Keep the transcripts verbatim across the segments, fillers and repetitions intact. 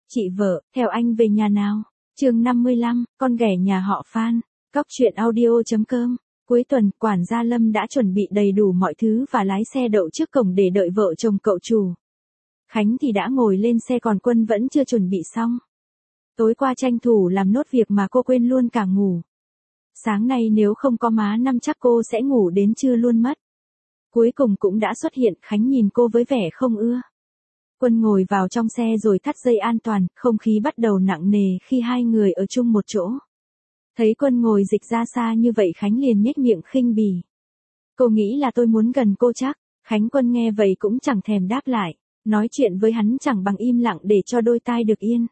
Chị vợ, theo anh về nhà nào? Chương năm mươi lăm, con ghẻ nhà họ Phan. Cóc truyện audio.com. Cuối tuần, quản gia Lâm đã chuẩn bị đầy đủ mọi thứ và lái xe đậu trước cổng để đợi vợ chồng cậu chủ. Khánh thì đã ngồi lên xe còn Quân vẫn chưa chuẩn bị xong. Tối qua tranh thủ làm nốt việc mà cô quên luôn cả ngủ. Sáng nay nếu không có má năm chắc cô sẽ ngủ đến trưa luôn mất. Cuối cùng cũng đã xuất hiện, Khánh nhìn cô với vẻ không ưa. Quân ngồi vào trong xe rồi thắt dây an toàn, không khí bắt đầu nặng nề khi hai người ở chung một chỗ. Thấy Quân ngồi dịch ra xa như vậy Khánh liền nhếch miệng khinh bỉ. Cô nghĩ là tôi muốn gần cô chắc. Khánh Quân nghe vậy cũng chẳng thèm đáp lại. Nói chuyện với hắn chẳng bằng im lặng để cho đôi tai được yên.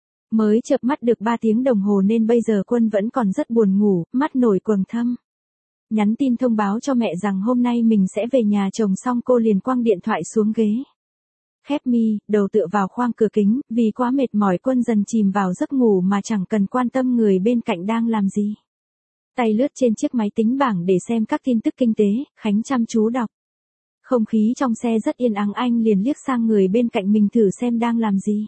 Mới chợp mắt được ba tiếng đồng hồ nên bây giờ Quân vẫn còn rất buồn ngủ, mắt nổi quầng thâm. Nhắn tin thông báo cho mẹ rằng hôm nay mình sẽ về nhà chồng xong cô liền quăng điện thoại xuống ghế. Khép mi, đầu tựa vào khoang cửa kính, vì quá mệt mỏi Quân dần chìm vào giấc ngủ mà chẳng cần quan tâm người bên cạnh đang làm gì. Tay lướt trên chiếc máy tính bảng để xem các tin tức kinh tế, Khánh chăm chú đọc. Không khí trong xe rất yên ắng, anh liền liếc sang người bên cạnh mình thử xem đang làm gì.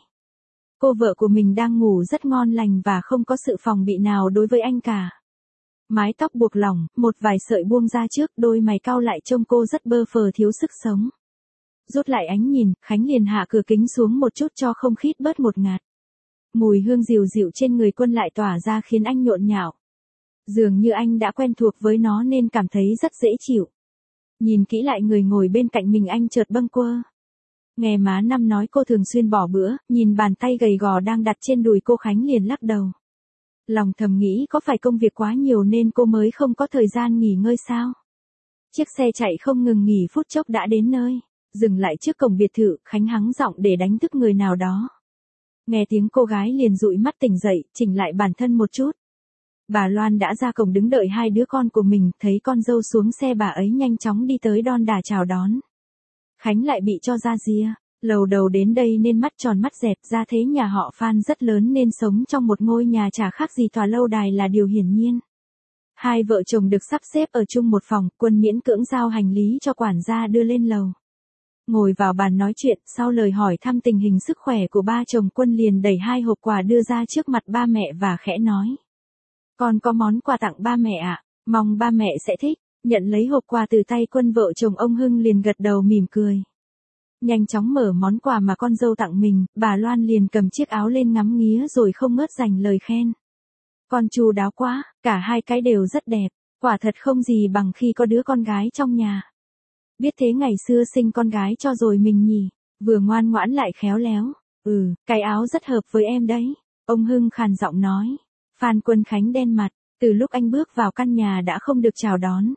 Cô vợ của mình đang ngủ rất ngon lành và không có sự phòng bị nào đối với anh cả. Mái tóc buộc lỏng, một vài sợi buông ra trước, đôi mày cau lại trông cô rất bơ phờ thiếu sức sống. Rút lại ánh nhìn, Khánh liền hạ cửa kính xuống một chút cho không khí bớt ngột ngạt. Mùi hương dịu dịu trên người Quân lại tỏa ra khiến anh nhộn nhạo. Dường như anh đã quen thuộc với nó nên cảm thấy rất dễ chịu. Nhìn kỹ lại người ngồi bên cạnh mình anh chợt bâng quơ. Nghe má Năm nói cô thường xuyên bỏ bữa, nhìn bàn tay gầy gò đang đặt trên đùi cô Khánh liền lắc đầu. Lòng thầm nghĩ có phải công việc quá nhiều nên cô mới không có thời gian nghỉ ngơi sao? Chiếc xe chạy không ngừng nghỉ phút chốc đã đến nơi. Dừng lại trước cổng biệt thự, Khánh hắng giọng để đánh thức người nào đó. Nghe tiếng cô gái liền dụi mắt tỉnh dậy, chỉnh lại bản thân một chút. Bà Loan đã ra cổng đứng đợi hai đứa con của mình, thấy con dâu xuống xe bà ấy nhanh chóng đi tới đon đả chào đón. Khánh lại bị cho ra ria, lầu đầu đến đây nên mắt tròn mắt dẹt, ra thế nhà họ Phan rất lớn nên sống trong một ngôi nhà chả khác gì tòa lâu đài là điều hiển nhiên. Hai vợ chồng được sắp xếp ở chung một phòng, Quân miễn cưỡng giao hành lý cho quản gia đưa lên lầu. Ngồi vào bàn nói chuyện, sau lời hỏi thăm tình hình sức khỏe của ba chồng Quân liền đẩy hai hộp quà đưa ra trước mặt ba mẹ và khẽ nói. Con có món quà tặng ba mẹ ạ, mong ba mẹ sẽ thích. Nhận lấy hộp quà từ tay Quân vợ chồng ông Hưng liền gật đầu mỉm cười. Nhanh chóng mở món quà mà con dâu tặng mình, bà Loan liền cầm chiếc áo lên ngắm nghía rồi không ngớt dành lời khen. Con chu đáo quá, cả hai cái đều rất đẹp, quả thật không gì bằng khi có đứa con gái trong nhà. Biết thế ngày xưa sinh con gái cho rồi mình nhỉ, vừa ngoan ngoãn lại khéo léo. Ừ, cái áo rất hợp với em đấy, ông Hưng khàn giọng nói. Phan Quân Khánh đen mặt, từ lúc anh bước vào căn nhà đã không được chào đón.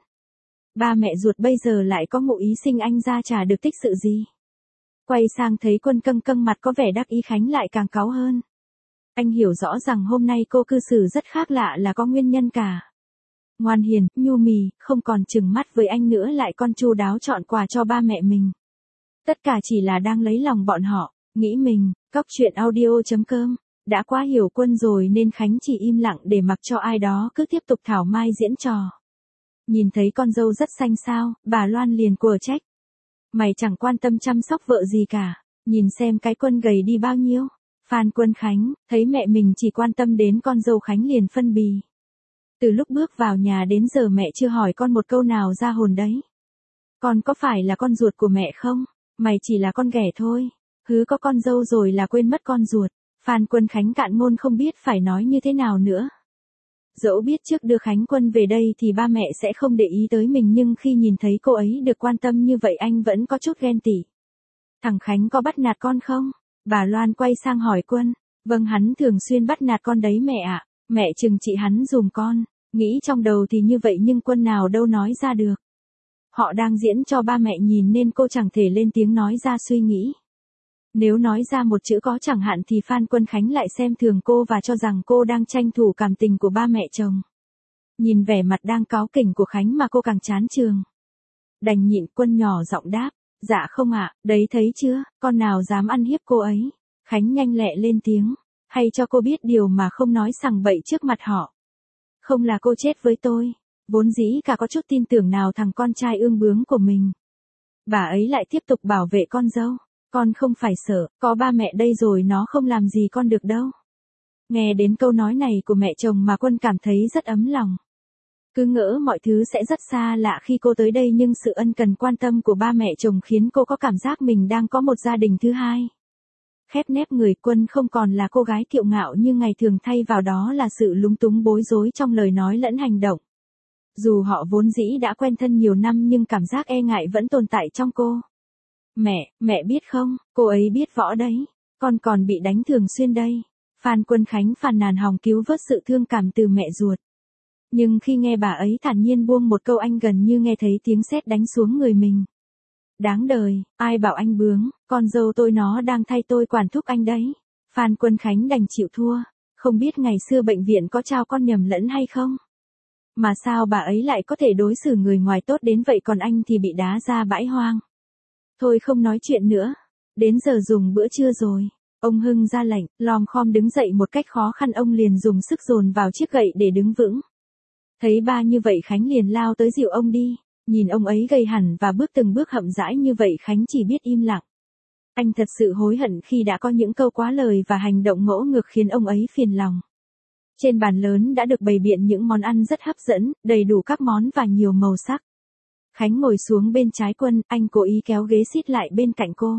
Ba mẹ ruột bây giờ lại có ngụ ý sinh anh ra chả được tích sự gì. Quay sang thấy Quân căng căng mặt có vẻ đắc ý, Khánh lại càng cáu hơn. Anh hiểu rõ rằng hôm nay cô cư xử rất khác lạ là có nguyên nhân cả. Ngoan hiền, nhu mì, không còn chừng mắt với anh nữa lại con chu đáo chọn quà cho ba mẹ mình. Tất cả chỉ là đang lấy lòng bọn họ, nghĩ mình. Cóc truyện audio.com. Đã quá hiểu Quân rồi nên Khánh chỉ im lặng để mặc cho ai đó cứ tiếp tục thảo mai diễn trò. Nhìn thấy con dâu rất xanh xao, bà Loan liền quở trách. Mày chẳng quan tâm chăm sóc vợ gì cả, nhìn xem cái Quân gầy đi bao nhiêu. Phan Quân Khánh, thấy mẹ mình chỉ quan tâm đến con dâu Khánh liền phân bì. Từ lúc bước vào nhà đến giờ mẹ chưa hỏi con một câu nào ra hồn đấy. Con có phải là con ruột của mẹ không? Mày chỉ là con ghẻ thôi. Hứ có con dâu rồi là quên mất con ruột. Phan Quân Khánh cạn ngôn không biết phải nói như thế nào nữa. Dẫu biết trước đưa Khánh Quân về đây thì ba mẹ sẽ không để ý tới mình nhưng khi nhìn thấy cô ấy được quan tâm như vậy anh vẫn có chút ghen tị. Thằng Khánh có bắt nạt con không? Bà Loan quay sang hỏi Quân. Vâng, hắn thường xuyên bắt nạt con đấy mẹ ạ. Mẹ trừng trị hắn dùm con. Nghĩ trong đầu thì như vậy nhưng Quân nào đâu nói ra được. Họ đang diễn cho ba mẹ nhìn nên cô chẳng thể lên tiếng nói ra suy nghĩ. Nếu nói ra một chữ có chẳng hạn thì Phan Quân Khánh lại xem thường cô và cho rằng cô đang tranh thủ cảm tình của ba mẹ chồng. Nhìn vẻ mặt đang cáu kỉnh của Khánh mà cô càng chán chường. Đành nhịn. Quân nhỏ giọng đáp. Dạ không ạ, đấy thấy chưa, con nào dám ăn hiếp cô ấy. Khánh nhanh lẹ lên tiếng. Hay cho cô biết điều mà không nói sằng bậy trước mặt họ. Không là cô chết với tôi. Vốn dĩ cả có chút tin tưởng nào thằng con trai ương bướng của mình. Bà ấy lại tiếp tục bảo vệ con dâu. Con không phải sợ, có ba mẹ đây rồi nó không làm gì con được đâu. Nghe đến câu nói này của mẹ chồng mà Quân cảm thấy rất ấm lòng. Cứ ngỡ mọi thứ sẽ rất xa lạ khi cô tới đây, nhưng sự ân cần quan tâm của ba mẹ chồng khiến cô có cảm giác mình đang có một gia đình thứ hai. Khép nép người, Quân không còn là cô gái kiêu ngạo như ngày thường, thay vào đó là sự lúng túng bối rối trong lời nói lẫn hành động. Dù họ vốn dĩ đã quen thân nhiều năm nhưng cảm giác e ngại vẫn tồn tại trong cô. Mẹ, mẹ biết không, cô ấy biết võ đấy, con còn bị đánh thường xuyên đây. Phan Quân Khánh phàn nàn hòng cứu vớt sự thương cảm từ mẹ ruột. Nhưng khi nghe bà ấy thản nhiên buông một câu, anh gần như nghe thấy tiếng sét đánh xuống người mình. Đáng đời, ai bảo anh bướng, con dâu tôi nó đang thay tôi quản thúc anh đấy. Phan Quân Khánh đành chịu thua, không biết ngày xưa bệnh viện có trao con nhầm lẫn hay không. Mà sao bà ấy lại có thể đối xử người ngoài tốt đến vậy, còn anh thì bị đá ra bãi hoang. Thôi không nói chuyện nữa, đến giờ dùng bữa trưa rồi. Ông Hưng ra lệnh, lom khom đứng dậy một cách khó khăn, ông liền dùng sức dồn vào chiếc gậy để đứng vững. Thấy ba như vậy Khánh liền lao tới dìu ông đi, nhìn ông ấy gầy hẳn và bước từng bước chậm rãi như vậy, Khánh chỉ biết im lặng. Anh thật sự hối hận khi đã có những câu quá lời và hành động ngỗ ngược khiến ông ấy phiền lòng. Trên bàn lớn đã được bày biện những món ăn rất hấp dẫn, đầy đủ các món và nhiều màu sắc. Khánh ngồi xuống bên trái Quân, anh cố ý kéo ghế xít lại bên cạnh cô.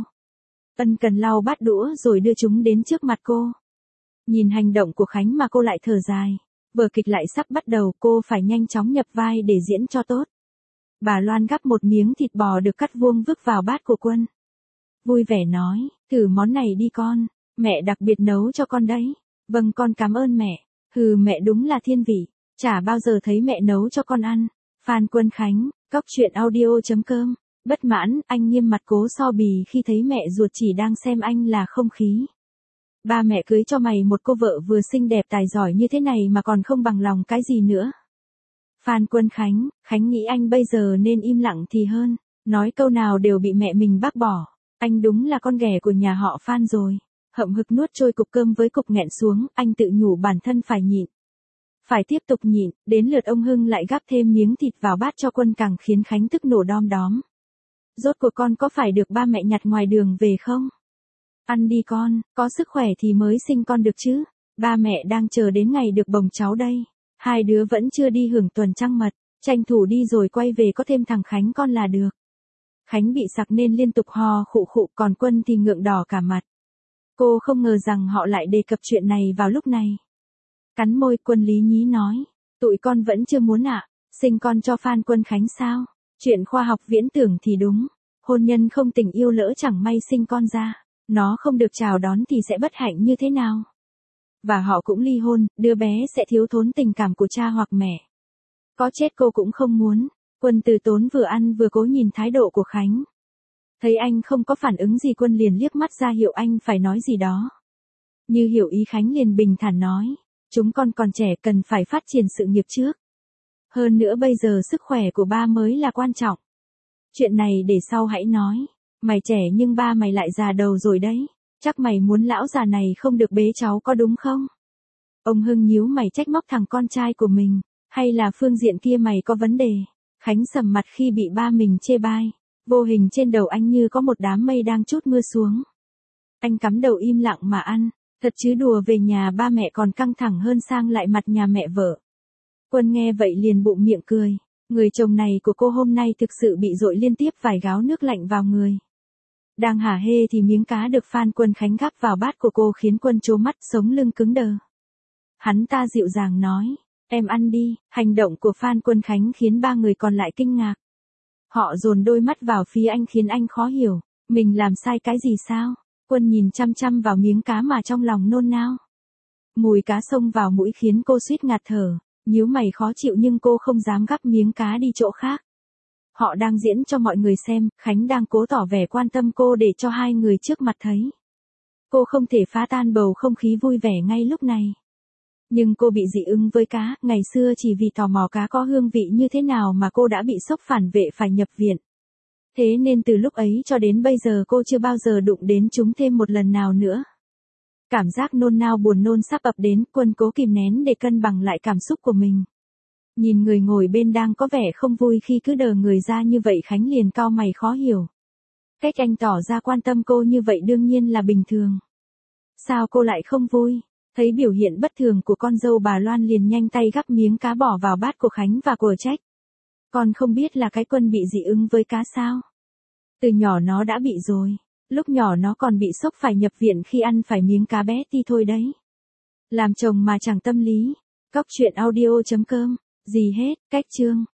Ân cần lau bát đũa rồi đưa chúng đến trước mặt cô. Nhìn hành động của Khánh mà cô lại thở dài. Vở kịch lại sắp bắt đầu, cô phải nhanh chóng nhập vai để diễn cho tốt. Bà Loan gắp một miếng thịt bò được cắt vuông vức vào bát của Quân. Vui vẻ nói, thử món này đi con, mẹ đặc biệt nấu cho con đấy. Vâng con cảm ơn mẹ. Hừ, mẹ đúng là thiên vị, chả bao giờ thấy mẹ nấu cho con ăn. Phan Quân Khánh, cóc truyện audio chấm com. Bất mãn, anh nghiêm mặt cố so bì khi thấy mẹ ruột chỉ đang xem anh là không khí. Ba mẹ cưới cho mày một cô vợ vừa xinh đẹp tài giỏi như thế này mà còn không bằng lòng cái gì nữa. Phan Quân Khánh, Khánh nghĩ anh bây giờ nên im lặng thì hơn, nói câu nào đều bị mẹ mình bác bỏ. Anh đúng là con ghẻ của nhà họ Phan rồi. Hậm hực nuốt trôi cục cơm với cục nghẹn xuống, anh tự nhủ bản thân phải nhịn. Phải tiếp tục nhịn, đến lượt ông Hưng lại gắp thêm miếng thịt vào bát cho Quân, càng khiến Khánh tức nổ đom đóm. Rốt cuộc con có phải được ba mẹ nhặt ngoài đường về không? Ăn đi con, có sức khỏe thì mới sinh con được chứ. Ba mẹ đang chờ đến ngày được bồng cháu đây. Hai đứa vẫn chưa đi hưởng tuần trăng mật, tranh thủ đi rồi quay về có thêm thằng Khánh con là được. Khánh bị sặc nên liên tục ho khụ khụ, còn Quân thì ngượng đỏ cả mặt. Cô không ngờ rằng họ lại đề cập chuyện này vào lúc này. Cắn môi, Quân lý nhí nói, tụi con vẫn chưa muốn ạ, à, sinh con cho Phan Quân Khánh sao? Chuyện khoa học viễn tưởng thì đúng, hôn nhân không tình yêu lỡ chẳng may sinh con ra, nó không được chào đón thì sẽ bất hạnh như thế nào? Và họ cũng ly hôn, đứa bé sẽ thiếu thốn tình cảm của cha hoặc mẹ. Có chết cô cũng không muốn. Quân từ tốn vừa ăn vừa cố nhìn thái độ của Khánh. Thấy anh không có phản ứng gì, Quân liền liếc mắt ra hiệu anh phải nói gì đó. Như hiểu ý, Khánh liền bình thản nói, chúng con còn trẻ cần phải phát triển sự nghiệp trước. Hơn nữa bây giờ sức khỏe của ba mới là quan trọng. Chuyện này để sau hãy nói. Mày trẻ nhưng ba mày lại già đầu rồi đấy. Chắc mày muốn lão già này không được bế cháu có đúng không? Ông Hưng nhíu mày trách móc thằng con trai của mình. Hay là phương diện kia mày có vấn đề? Khánh sầm mặt khi bị ba mình chê bai. Vô hình trên đầu anh như có một đám mây đang trút mưa xuống. Anh cắm đầu im lặng mà ăn. Thật chứ đùa về nhà ba mẹ còn căng thẳng hơn sang lại mặt nhà mẹ vợ. Quân nghe vậy liền bụng miệng cười. Người chồng này của cô hôm nay thực sự bị dội liên tiếp vài gáo nước lạnh vào người. Đang hả hê thì miếng cá được Phan Quân Khánh gắp vào bát của cô khiến Quân trố mắt, sống lưng cứng đờ. Hắn ta dịu dàng nói, em ăn đi. Hành động của Phan Quân Khánh khiến ba người còn lại kinh ngạc. Họ dồn đôi mắt vào phía anh khiến anh khó hiểu, mình làm sai cái gì sao? Quân nhìn chăm chăm vào miếng cá mà trong lòng nôn nao. Mùi cá xông vào mũi khiến cô suýt ngạt thở, nhíu mày khó chịu nhưng cô không dám gắp miếng cá đi chỗ khác. Họ đang diễn cho mọi người xem, Khánh đang cố tỏ vẻ quan tâm cô để cho hai người trước mặt thấy. Cô không thể phá tan bầu không khí vui vẻ ngay lúc này. Nhưng cô bị dị ứng với cá, ngày xưa chỉ vì tò mò cá có hương vị như thế nào mà cô đã bị sốc phản vệ phải nhập viện. Thế nên từ lúc ấy cho đến bây giờ cô chưa bao giờ đụng đến chúng thêm một lần nào nữa. Cảm giác nôn nao buồn nôn sắp ập đến, Quân cố kìm nén để cân bằng lại cảm xúc của mình. Nhìn người ngồi bên đang có vẻ không vui khi cứ đờ người ra như vậy, Khánh liền cau mày khó hiểu. Cách anh tỏ ra quan tâm cô như vậy đương nhiên là bình thường. Sao cô lại không vui? Thấy biểu hiện bất thường của con dâu bà Loan liền nhanh tay gắp miếng cá bỏ vào bát của Khánh và của Trách. Con không biết là cái Quân bị dị ứng với cá sao? Từ nhỏ nó đã bị rồi. Lúc nhỏ nó còn bị sốc phải nhập viện khi ăn phải miếng cá bé tí thôi đấy. Làm chồng mà chẳng tâm lý. Cóc truyện audio chấm com. Gì hết, cách chương.